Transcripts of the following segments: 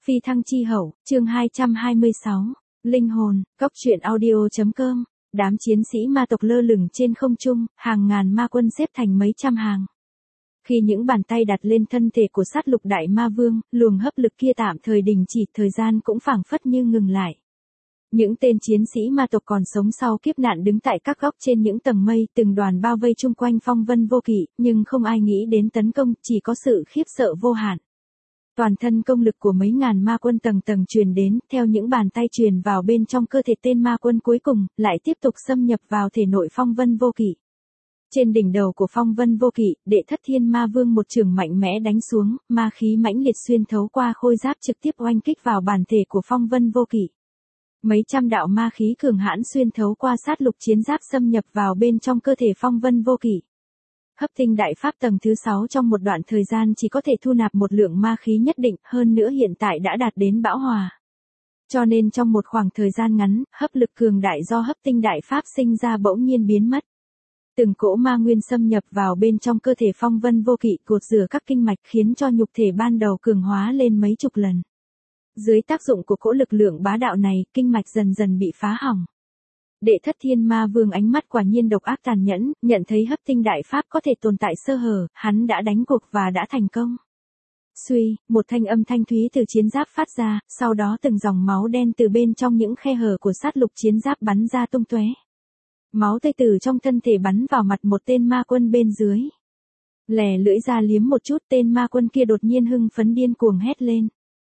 Phi thăng chi hậu, chương 226, Linh hồn, cóc truyện audio.com, đám chiến sĩ ma tộc lơ lửng trên không trung, hàng ngàn ma quân xếp thành mấy trăm hàng. Khi những bàn tay đặt lên thân thể của sát lục đại ma vương, luồng hấp lực kia tạm thời đình chỉ, thời gian cũng phảng phất như ngừng lại. Những tên chiến sĩ ma tộc còn sống sau kiếp nạn đứng tại các góc trên những tầng mây, từng đoàn bao vây chung quanh Phong Vân Vô Kỵ, nhưng không ai nghĩ đến tấn công, chỉ có sự khiếp sợ vô hạn. Toàn thân công lực của mấy ngàn ma quân tầng tầng truyền đến, theo những bàn tay truyền vào bên trong cơ thể tên ma quân cuối cùng, lại tiếp tục xâm nhập vào thể nội Phong Vân Vô Kỵ. Trên đỉnh đầu của Phong Vân Vô Kỵ, Đệ Thất Thiên Ma Vương một chưởng mạnh mẽ đánh xuống, ma khí mãnh liệt xuyên thấu qua khôi giáp trực tiếp oanh kích vào bản thể của Phong Vân Vô Kỵ. Mấy trăm đạo ma khí cường hãn xuyên thấu qua sát lục chiến giáp xâm nhập vào bên trong cơ thể Phong Vân Vô Kỵ. Hấp tinh đại pháp tầng thứ 6 trong một đoạn thời gian chỉ có thể thu nạp một lượng ma khí nhất định, hơn nữa hiện tại đã đạt đến bão hòa. Cho nên trong một khoảng thời gian ngắn, hấp lực cường đại do hấp tinh đại pháp sinh ra bỗng nhiên biến mất. Từng cỗ ma nguyên xâm nhập vào bên trong cơ thể Phong Vân Vô Kỵ, cột rửa các kinh mạch khiến cho nhục thể ban đầu cường hóa lên mấy chục lần. Dưới tác dụng của cỗ lực lượng bá đạo này, kinh mạch dần dần bị phá hỏng. Đệ Thất Thiên Ma Vương ánh mắt quả nhiên độc ác tàn nhẫn, nhận thấy hấp tinh đại pháp có thể tồn tại sơ hở, hắn đã đánh cuộc và đã thành công. Suy, một thanh âm thanh thúy từ chiến giáp phát ra, sau đó từng dòng máu đen từ bên trong những khe hở của sát lục chiến giáp bắn ra tung tóe. Máu tươi từ trong thân thể bắn vào mặt một tên ma quân bên dưới. Lè lưỡi ra liếm một chút, tên ma quân kia đột nhiên hưng phấn điên cuồng hét lên.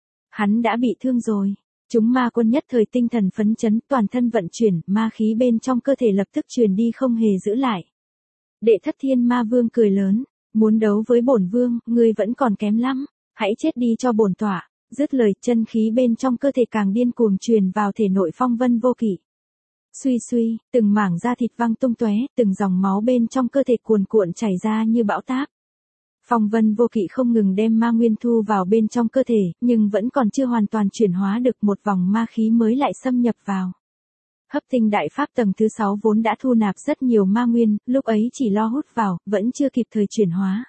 Hắn đã bị thương rồi. Chúng ma quân nhất thời tinh thần phấn chấn, toàn thân vận chuyển, ma khí bên trong cơ thể lập tức truyền đi không hề giữ lại. Đệ Thất Thiên Ma Vương cười lớn, muốn đấu với bổn vương, ngươi vẫn còn kém lắm, hãy chết đi cho bổn tọa. Dứt lời, chân khí bên trong cơ thể càng điên cuồng truyền vào thể nội Phong Vân Vô Kỵ. Suy suy, từng mảng da thịt văng tung tóe, từng dòng máu bên trong cơ thể cuồn cuộn chảy ra như bão táp. Phong Vân Vô Kỵ không ngừng đem ma nguyên thu vào bên trong cơ thể, nhưng vẫn còn chưa hoàn toàn chuyển hóa được, một vòng ma khí mới lại xâm nhập vào. Hấp tinh đại pháp tầng thứ 6 vốn đã thu nạp rất nhiều ma nguyên, lúc ấy chỉ lo hút vào, vẫn chưa kịp thời chuyển hóa.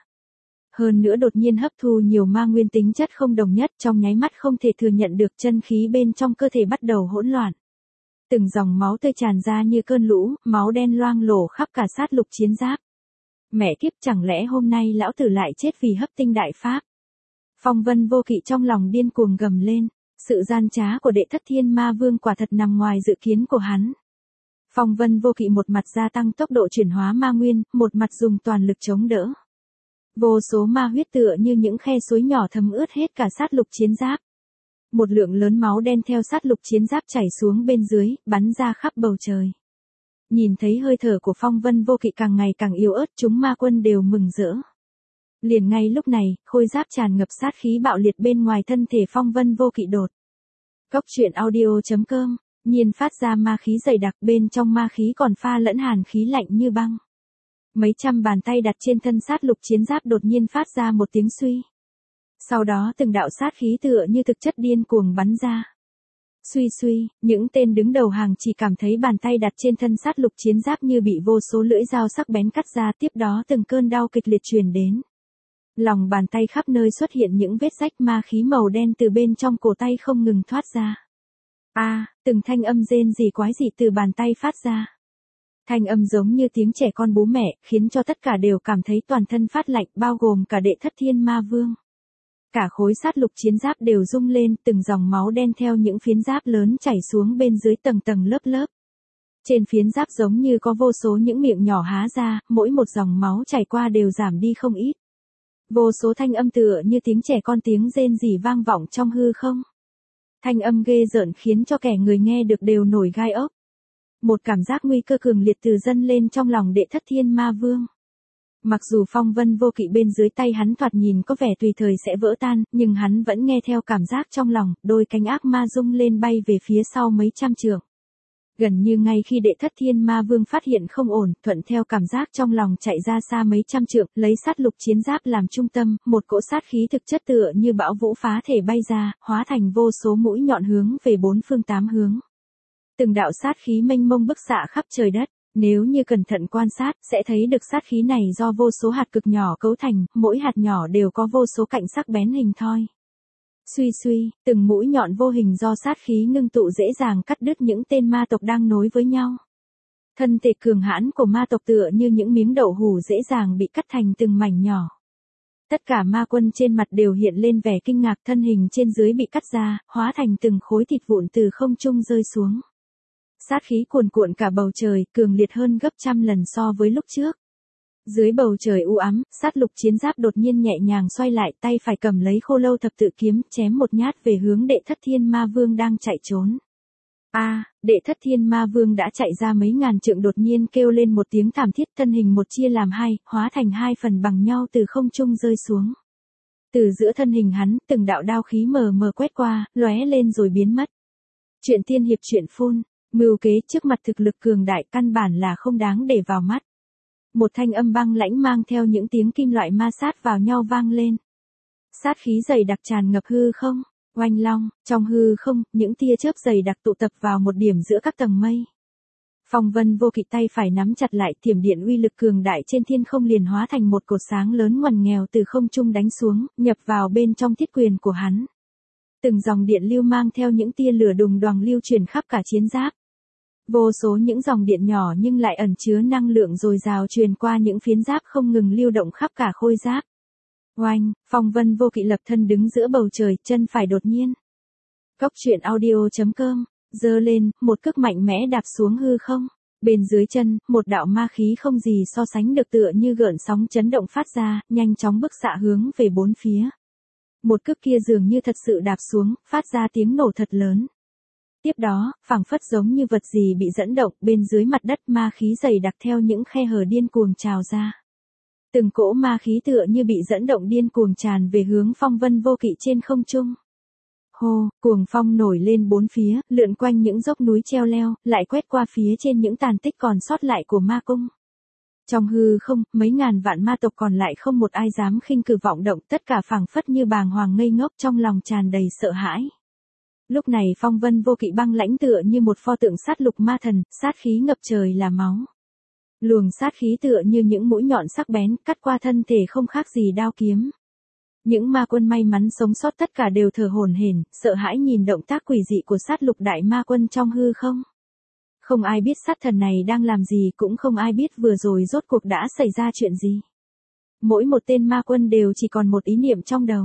Hơn nữa đột nhiên hấp thu nhiều ma nguyên tính chất không đồng nhất, trong nháy mắt không thể thừa nhận được, chân khí bên trong cơ thể bắt đầu hỗn loạn. Từng dòng máu tươi tràn ra như cơn lũ, máu đen loang lổ khắp cả sát lục chiến giáp. Mẹ kiếp, chẳng lẽ hôm nay lão tử lại chết vì hấp tinh đại pháp? Phong Vân Vô Kỵ trong lòng điên cuồng gầm lên, sự gian trá của Đệ Thất Thiên Ma Vương quả thật nằm ngoài dự kiến của hắn. Phong Vân Vô Kỵ một mặt gia tăng tốc độ chuyển hóa ma nguyên, một mặt dùng toàn lực chống đỡ. Vô số ma huyết tựa như những khe suối nhỏ thấm ướt hết cả sát lục chiến giáp. Một lượng lớn máu đen theo sát lục chiến giáp chảy xuống bên dưới, bắn ra khắp bầu trời. Nhìn thấy hơi thở của Phong Vân Vô Kỵ càng ngày càng yếu ớt, chúng ma quân đều mừng rỡ. Liền ngay lúc này, khôi giáp tràn ngập sát khí bạo liệt bên ngoài thân thể Phong Vân Vô Kỵ đột. Cóc truyện audio.com, nhiên phát ra ma khí dày đặc, bên trong ma khí còn pha lẫn hàn khí lạnh như băng. Mấy trăm bàn tay đặt trên thân sát lục chiến giáp đột nhiên phát ra một tiếng suy. Sau đó từng đạo sát khí tựa như thực chất điên cuồng bắn ra. Suy suy, những tên đứng đầu hàng chỉ cảm thấy bàn tay đặt trên thân sát lục chiến giáp như bị vô số lưỡi dao sắc bén cắt ra, tiếp đó từng cơn đau kịch liệt truyền đến. Lòng bàn tay khắp nơi xuất hiện những vết rách, ma khí màu đen từ bên trong cổ tay không ngừng thoát ra. Từng thanh âm rên rỉ quái dị từ bàn tay phát ra. Thanh âm giống như tiếng trẻ con bú mẹ, khiến cho tất cả đều cảm thấy toàn thân phát lạnh, bao gồm cả Đệ Thất Thiên Ma Vương. Cả khối sát lục chiến giáp đều rung lên, từng dòng máu đen theo những phiến giáp lớn chảy xuống bên dưới tầng tầng lớp lớp. Trên phiến giáp giống như có vô số những miệng nhỏ há ra, mỗi một dòng máu chảy qua đều giảm đi không ít. Vô số thanh âm tựa như tiếng trẻ con tiếng rên rỉ vang vọng trong hư không. Thanh âm ghê rợn khiến cho kẻ người nghe được đều nổi gai ốc. Một cảm giác nguy cơ cường liệt từ dâng lên trong lòng Đệ Thất Thiên Ma Vương. Mặc dù Phong Vân Vô Kỵ bên dưới tay hắn thoạt nhìn có vẻ tùy thời sẽ vỡ tan, nhưng hắn vẫn nghe theo cảm giác trong lòng, đôi cánh ác ma rung lên bay về phía sau mấy trăm trượng. Gần như ngay khi Đệ Thất Thiên Ma Vương phát hiện không ổn, thuận theo cảm giác trong lòng chạy ra xa mấy trăm trượng, lấy sát lục chiến giáp làm trung tâm, một cỗ sát khí thực chất tựa như bão vũ phá thể bay ra, hóa thành vô số mũi nhọn hướng về bốn phương tám hướng. Từng đạo sát khí mênh mông bức xạ khắp trời đất. Nếu như cẩn thận quan sát, sẽ thấy được sát khí này do vô số hạt cực nhỏ cấu thành, mỗi hạt nhỏ đều có vô số cạnh sắc bén hình thoi. Suy suy, từng mũi nhọn vô hình do sát khí ngưng tụ dễ dàng cắt đứt những tên ma tộc đang nối với nhau. Thân thể cường hãn của ma tộc tựa như những miếng đậu hủ dễ dàng bị cắt thành từng mảnh nhỏ. Tất cả ma quân trên mặt đều hiện lên vẻ kinh ngạc, thân hình trên dưới bị cắt ra, hóa thành từng khối thịt vụn từ không trung rơi xuống. Sát khí cuồn cuộn cả bầu trời, cường liệt hơn gấp trăm lần so với lúc trước. Dưới bầu trời u ám, sát lục chiến giáp đột nhiên nhẹ nhàng xoay lại, tay phải cầm lấy khô lâu thập tự kiếm, chém một nhát về hướng đệ thất thiên ma vương đang chạy trốn. Đệ thất thiên ma vương đã chạy ra mấy ngàn trượng đột nhiên kêu lên một tiếng thảm thiết, thân hình một chia làm hai, hóa thành hai phần bằng nhau từ không trung rơi xuống. Từ giữa thân hình hắn, từng đạo đao khí mờ mờ quét qua, lóe lên rồi biến mất. Chuyện tiên hiệp chuyện phun, mưu kế trước mặt thực lực cường đại căn bản là không đáng để vào mắt. Một thanh âm băng lãnh mang theo những tiếng kim loại ma sát vào nhau vang lên. Sát khí dày đặc tràn ngập hư không. Oanh long, trong hư không, những tia chớp dày đặc tụ tập vào một điểm giữa các tầng mây. Phong Vân Vô Kỵ tay phải nắm chặt lại, thiểm điện uy lực cường đại trên thiên không liền hóa thành một cột sáng lớn ngoằn nghèo từ không trung đánh xuống, nhập vào bên trong thiết quyền của hắn. Từng dòng điện lưu mang theo những tia lửa đùng đoàng lưu truyền khắp cả chiến giáp. Vô số những dòng điện nhỏ nhưng lại ẩn chứa năng lượng dồi dào truyền qua những phiến giáp không ngừng lưu động khắp cả khôi giáp. Oanh, Phong Vân Vô Kỵ lập thân đứng giữa bầu trời, chân phải đột nhiên. Cốc truyện audio.com, giơ lên, một cước mạnh mẽ đạp xuống hư không. Bên dưới chân, một đạo ma khí không gì so sánh được tựa như gợn sóng chấn động phát ra, nhanh chóng bức xạ hướng về bốn phía. Một cước kia dường như thật sự đạp xuống, phát ra tiếng nổ thật lớn. Tiếp đó, phảng phất giống như vật gì bị dẫn động, bên dưới mặt đất ma khí dày đặc theo những khe hở điên cuồng trào ra. Từng cỗ ma khí tựa như bị dẫn động điên cuồng tràn về hướng Phong Vân Vô Kỵ trên không trung. Hô, cuồng phong nổi lên bốn phía, lượn quanh những dốc núi treo leo, lại quét qua phía trên những tàn tích còn sót lại của ma cung. Trong hư không, mấy ngàn vạn ma tộc còn lại không một ai dám khinh cử vọng động, tất cả phảng phất như bàng hoàng ngây ngốc, trong lòng tràn đầy sợ hãi. Lúc này Phong Vân Vô Kỵ băng lãnh tựa như một pho tượng sát lục ma thần, sát khí ngập trời là máu. Luồng sát khí tựa như những mũi nhọn sắc bén, cắt qua thân thể không khác gì đao kiếm. Những ma quân may mắn sống sót tất cả đều thở hổn hển, sợ hãi nhìn động tác quỷ dị của sát lục đại ma quân trong hư không. Không ai biết sát thần này đang làm gì, cũng không ai biết vừa rồi rốt cuộc đã xảy ra chuyện gì. Mỗi một tên ma quân đều chỉ còn một ý niệm trong đầu.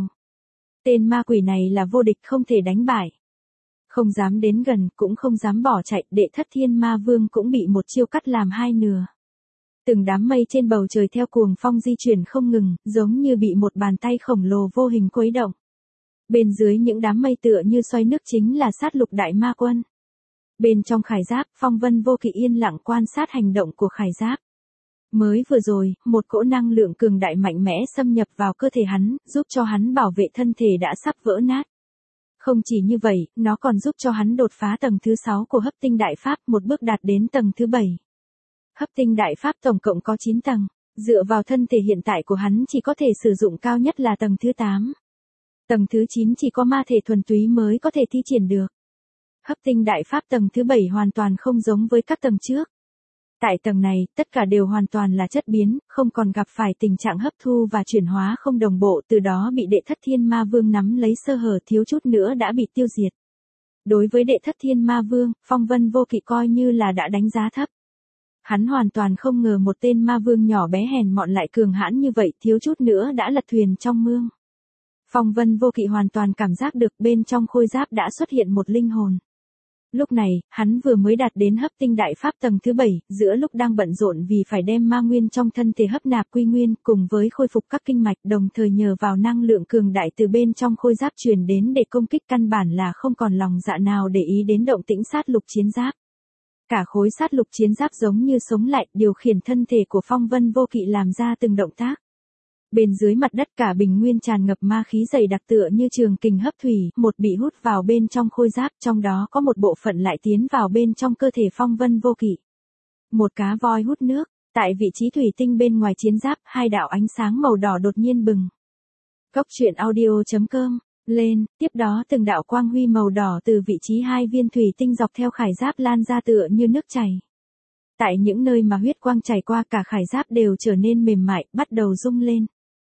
Tên ma quỷ này là vô địch, không thể đánh bại. Không dám đến gần, cũng không dám bỏ chạy, đệ thất thiên ma vương cũng bị một chiêu cắt làm hai nửa. Từng đám mây trên bầu trời theo cuồng phong di chuyển không ngừng, giống như bị một bàn tay khổng lồ vô hình khuấy động. Bên dưới những đám mây tựa như xoay nước chính là sát lục đại ma quân. Bên trong khải giáp, Phong Vân Vô Kỵ yên lặng quan sát hành động của khải giáp. Mới vừa rồi, một cỗ năng lượng cường đại mạnh mẽ xâm nhập vào cơ thể hắn, giúp cho hắn bảo vệ thân thể đã sắp vỡ nát. Không chỉ như vậy, nó còn giúp cho hắn đột phá tầng thứ 6 của hấp tinh đại pháp, một bước đạt đến tầng thứ 7. Hấp tinh đại pháp tổng cộng có 9 tầng, dựa vào thân thể hiện tại của hắn chỉ có thể sử dụng cao nhất là tầng thứ 8. Tầng thứ 9 chỉ có ma thể thuần túy mới có thể thi triển được. Hấp tinh đại pháp tầng thứ 7 hoàn toàn không giống với các tầng trước. Tại tầng này, tất cả đều hoàn toàn là chất biến, không còn gặp phải tình trạng hấp thu và chuyển hóa không đồng bộ, từ đó bị đệ thất thiên ma vương nắm lấy sơ hở, thiếu chút nữa đã bị tiêu diệt. Đối với đệ thất thiên ma vương, Phong Vân Vô Kỵ coi như là đã đánh giá thấp. Hắn hoàn toàn không ngờ một tên ma vương nhỏ bé hèn mọn lại cường hãn như vậy, thiếu chút nữa đã lật thuyền trong mương. Phong Vân Vô Kỵ hoàn toàn cảm giác được bên trong khôi giáp đã xuất hiện một linh hồn. Lúc này, hắn vừa mới đạt đến hấp tinh đại pháp tầng thứ 7, giữa lúc đang bận rộn vì phải đem ma nguyên trong thân thể hấp nạp quy nguyên, cùng với khôi phục các kinh mạch, đồng thời nhờ vào năng lượng cường đại từ bên trong khôi giáp truyền đến để công kích, căn bản là không còn lòng dạ nào để ý đến động tĩnh sát lục chiến giáp. Cả khối sát lục chiến giáp giống như sống lại, điều khiển thân thể của Phong Vân Vô Kỵ làm ra từng động tác. Bên dưới mặt đất cả bình nguyên tràn ngập ma khí dày đặc tựa như trường kình hấp thủy, một bị hút vào bên trong khôi giáp, trong đó có một bộ phận lại tiến vào bên trong cơ thể Phong Vân Vô Kỵ. Một cá voi hút nước, tại vị trí thủy tinh bên ngoài chiến giáp, hai đạo ánh sáng màu đỏ đột nhiên bừng. Cốc truyện audio.com, lên, tiếp đó từng đạo quang huy màu đỏ từ vị trí hai viên thủy tinh dọc theo khải giáp lan ra tựa như nước chảy. Tại những nơi mà huyết quang chảy qua, cả khải giáp đều trở nên mềm mại, bắt đầu rung lên.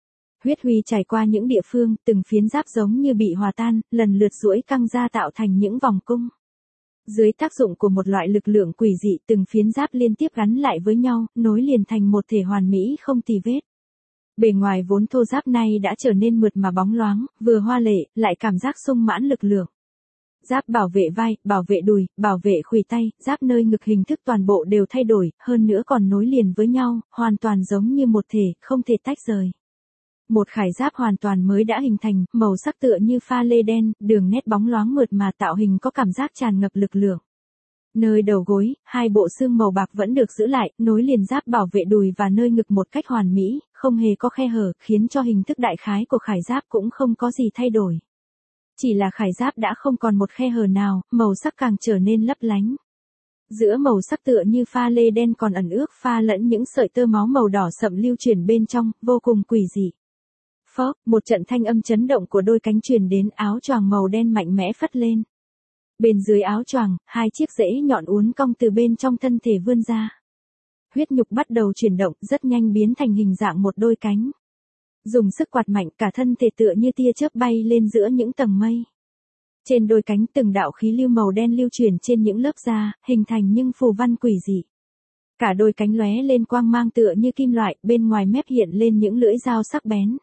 Huyết huy trải qua những địa phương, từng phiến giáp giống như bị hòa tan, lần lượt duỗi căng ra tạo thành những vòng cung. Dưới tác dụng của một loại lực lượng quỷ dị, từng phiến giáp liên tiếp gắn lại với nhau, nối liền thành một thể hoàn mỹ không tì vết. Bề ngoài vốn thô giáp nay đã trở nên mượt mà bóng loáng, vừa hoa lệ, lại cảm giác sung mãn lực lượng. Giáp bảo vệ vai, bảo vệ đùi, bảo vệ khuỷu tay, giáp nơi ngực hình thức toàn bộ đều thay đổi, hơn nữa còn nối liền với nhau, hoàn toàn giống như một thể, không thể tách rời. Một khải giáp hoàn toàn mới đã hình thành, màu sắc tựa như pha lê đen, đường nét bóng loáng mượt mà tạo hình có cảm giác tràn ngập lực lượng. Nơi đầu gối, hai bộ xương màu bạc vẫn được giữ lại, nối liền giáp bảo vệ đùi và nơi ngực một cách hoàn mỹ, không hề có khe hở, khiến cho hình thức đại khái của khải giáp cũng không có gì thay đổi. Chỉ là khải giáp đã không còn một khe hở nào, màu sắc càng trở nên lấp lánh. Giữa màu sắc tựa như pha lê đen còn ẩn ước pha lẫn những sợi tơ máu màu đỏ sậm lưu chuyển bên trong, vô cùng quỷ dị. Phốc, một trận thanh âm chấn động của đôi cánh truyền đến, áo choàng màu đen mạnh mẽ phất lên. Bên dưới áo choàng, hai chiếc rễ nhọn uốn cong từ bên trong thân thể vươn ra. Huyết nhục bắt đầu chuyển động, rất nhanh biến thành hình dạng một đôi cánh. Dùng sức quạt mạnh, cả thân thể tựa như tia chớp bay lên giữa những tầng mây. Trên đôi cánh từng đạo khí lưu màu đen lưu chuyển trên những lớp da, hình thành những phù văn quỷ dị. Cả đôi cánh lóe lên quang mang tựa như kim loại, bên ngoài mép hiện lên những lưỡi dao sắc bén.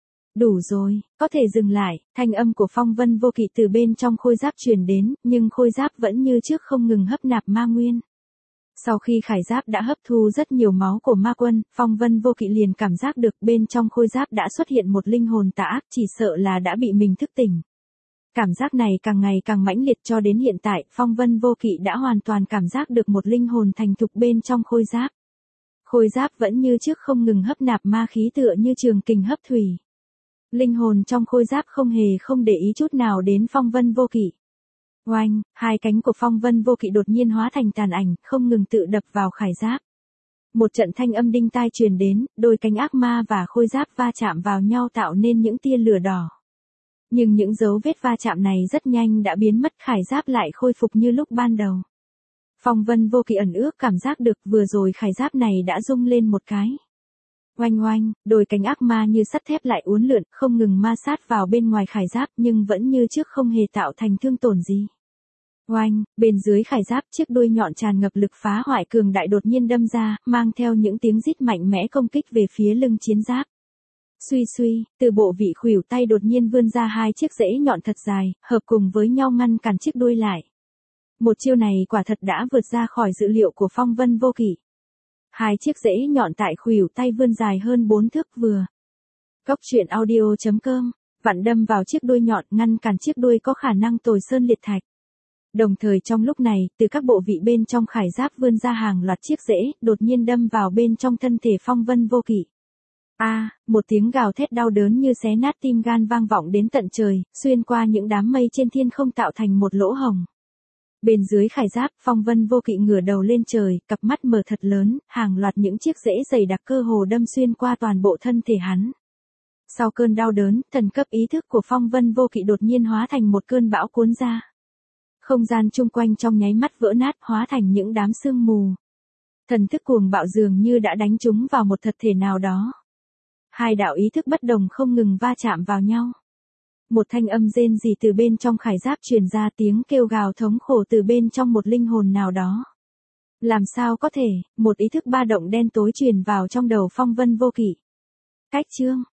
Đủ rồi, có thể dừng lại, thanh âm của Phong Vân Vô Kỵ từ bên trong khôi giáp truyền đến, nhưng khôi giáp vẫn như trước không ngừng hấp nạp ma nguyên. Sau khi khải giáp đã hấp thu rất nhiều máu của ma quân, Phong Vân Vô Kỵ liền cảm giác được bên trong khôi giáp đã xuất hiện một linh hồn tà ác, chỉ sợ là đã bị mình thức tỉnh. Cảm giác này càng ngày càng mãnh liệt cho đến hiện tại, Phong Vân Vô Kỵ đã hoàn toàn cảm giác được một linh hồn thành thục bên trong khôi giáp. Khôi giáp vẫn như trước không ngừng hấp nạp ma khí tựa như trường kình hấp thủy. Linh hồn trong khôi giáp không để ý chút nào đến Phong Vân Vô Kỵ. Oanh, hai cánh của Phong Vân Vô Kỵ đột nhiên hóa thành tàn ảnh, không ngừng tự đập vào khải giáp. Một trận thanh âm đinh tai truyền đến, đôi cánh ác ma và khôi giáp va chạm vào nhau tạo nên những tia lửa đỏ. Nhưng những dấu vết va chạm này rất nhanh đã biến mất, khải giáp lại khôi phục như lúc ban đầu. Phong Vân Vô Kỵ ẩn ước cảm giác được vừa rồi khải giáp này đã rung lên một cái. Oanh oanh, đôi cánh ác ma như sắt thép lại uốn lượn, không ngừng ma sát vào bên ngoài khải giáp nhưng vẫn như trước không hề tạo thành thương tổn gì. Oanh, bên dưới khải giáp chiếc đuôi nhọn tràn ngập lực phá hoại cường đại đột nhiên đâm ra, mang theo những tiếng rít mạnh mẽ công kích về phía lưng chiến giáp. Suy suy, từ bộ vị khuỷu tay đột nhiên vươn ra hai chiếc rễ nhọn thật dài, hợp cùng với nhau ngăn cản chiếc đuôi lại. Một chiêu này quả thật đã vượt ra khỏi dự liệu của Phong Vân Vô Kỵ. Hai chiếc rễ nhọn tại khuỷu tay vươn dài hơn 4 thước vừa. Cốc truyện audio.com, vặn đâm vào chiếc đuôi nhọn ngăn cản chiếc đuôi có khả năng tồi sơn liệt thạch. Đồng thời trong lúc này, từ các bộ vị bên trong khải giáp vươn ra hàng loạt chiếc rễ, đột nhiên đâm vào bên trong thân thể Phong Vân Vô Kỵ. Một tiếng gào thét đau đớn như xé nát tim gan vang vọng đến tận trời, xuyên qua những đám mây trên thiên không tạo thành một lỗ hồng. Bên dưới khải giáp, Phong Vân Vô Kỵ ngửa đầu lên trời, cặp mắt mở thật lớn, hàng loạt những chiếc rễ dày đặc cơ hồ đâm xuyên qua toàn bộ thân thể hắn. Sau cơn đau đớn, thần cấp ý thức của Phong Vân Vô Kỵ đột nhiên hóa thành một cơn bão cuốn ra. Không gian chung quanh trong nháy mắt vỡ nát, hóa thành những đám sương mù. Thần thức cuồng bạo dường như đã đánh trúng vào một thật thể nào đó. Hai đạo ý thức bất đồng không ngừng va chạm vào nhau. Một thanh âm rên rỉ từ bên trong khải giáp truyền ra, tiếng kêu gào thống khổ từ bên trong một linh hồn nào đó. Làm sao có thể, một ý thức ba động đen tối truyền vào trong đầu Phong Vân Vô Kỵ. Cách chương